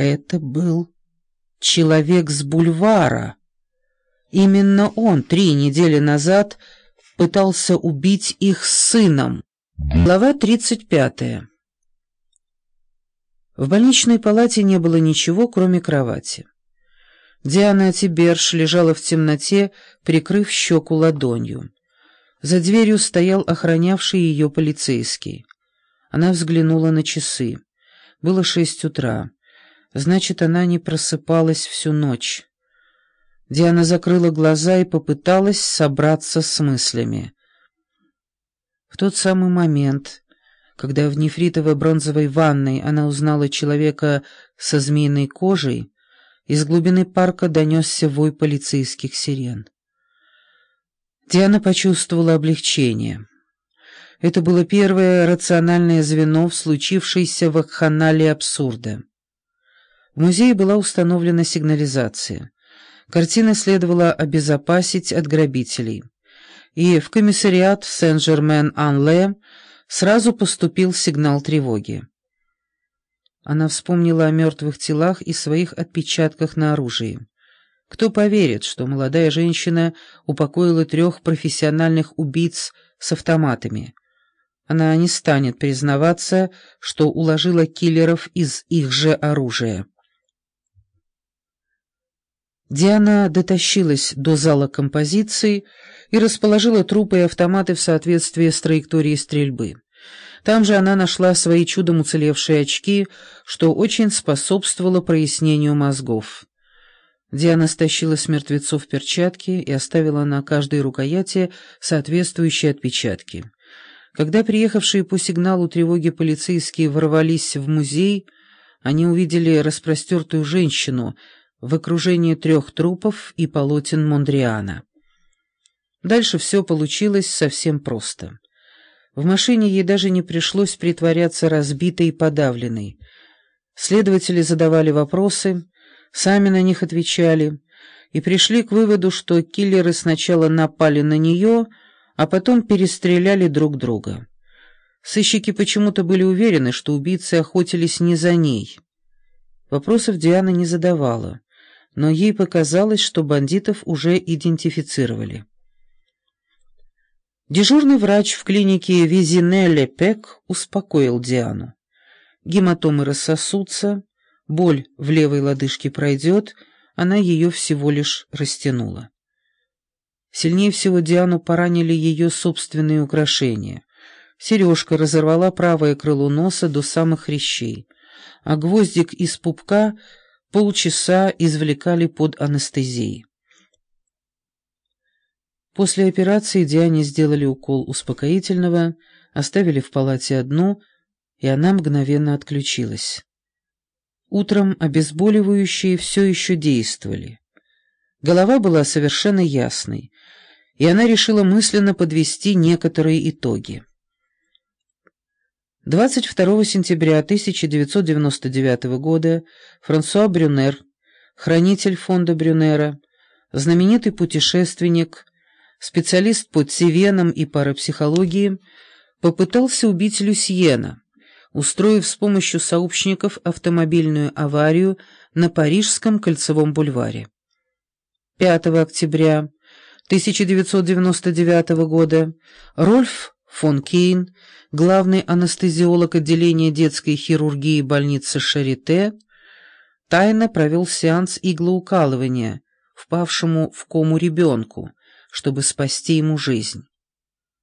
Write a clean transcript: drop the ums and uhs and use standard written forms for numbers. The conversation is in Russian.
Это был человек с бульвара. Именно он 3 недели назад пытался убить их с сыном. Глава 35. В больничной палате не было ничего, кроме кровати. Диана Тиберж лежала в темноте, прикрыв щеку ладонью. За дверью стоял охранявший ее полицейский. Она взглянула на часы. Было 6 утра. Значит, она не просыпалась всю ночь. Диана закрыла глаза и попыталась собраться с мыслями. В тот самый момент, когда в нефритовой бронзовой ванной она узнала человека со змеиной кожей, из глубины парка донесся вой полицейских сирен. Диана почувствовала облегчение. Это было первое рациональное звено в случившейся вакханалии абсурда. В музее была установлена сигнализация. Картины следовало обезопасить от грабителей. И в комиссариат Сен-Жермен-Ан-Ле сразу поступил сигнал тревоги. Она вспомнила о мертвых телах и своих отпечатках на оружии. Кто поверит, что молодая женщина упокоила 3 профессиональных убийц с автоматами? Она не станет признаваться, что уложила киллеров из их же оружия. Диана дотащилась до зала композиции и расположила трупы и автоматы в соответствии с траекторией стрельбы. Там же она нашла свои чудом уцелевшие очки, что очень способствовало прояснению мозгов. Диана стащила с мертвецов перчатки и оставила на каждой рукояти соответствующие отпечатки. Когда приехавшие по сигналу тревоги полицейские ворвались в музей, они увидели распростертую женщину в окружении 3 трупов и полотен Мондриана. Дальше все получилось совсем просто. В машине ей даже не пришлось притворяться разбитой и подавленной. Следователи задавали вопросы, сами на них отвечали, и пришли к выводу, что киллеры сначала напали на нее, а потом перестреляли друг друга. Сыщики почему-то были уверены, что убийцы охотились не за ней. Вопросов Диана не задавала, но ей показалось, что бандитов уже идентифицировали. Дежурный врач в клинике Визине-Ле-Пек успокоил Диану. Гематомы рассосутся, боль в левой лодыжке пройдет, она ее всего лишь растянула. Сильнее всего Диану поранили ее собственные украшения. Сережка разорвала правое крыло носа до самых хрящей, а гвоздик из пупка полчаса извлекали под анестезией. После операции Диане сделали укол успокоительного, оставили в палате одну, и она мгновенно отключилась. Утром обезболивающие все еще действовали. Голова была совершенно ясной, и она решила мысленно подвести некоторые итоги. 22 сентября 1999 года Франсуа Брюнер, хранитель фонда Брюнера, знаменитый путешественник, специалист по цивенам и парапсихологии, попытался убить Люсьена, устроив с помощью сообщников автомобильную аварию на Парижском кольцевом бульваре. 5 октября 1999 года Рольф фон Кейн, главный анестезиолог отделения детской хирургии больницы Шарите, тайно провел сеанс иглоукалывания впавшему в кому ребенку, чтобы спасти ему жизнь.